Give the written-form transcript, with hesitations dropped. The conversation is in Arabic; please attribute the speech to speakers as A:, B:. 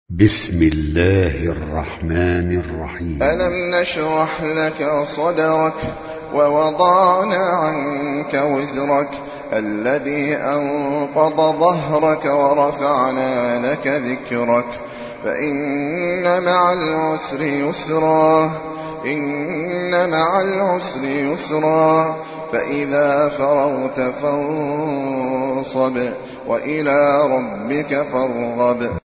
A: بسم الله الرحمن الرحيم.
B: ألم نشرح لك صدرك ووضعنا عنك وزرك الذي أنقض ظهرك ورفعنا لك ذكرك فإن مع العسر يسرا فإذا فرغت فانصب وإلى ربك فارغب.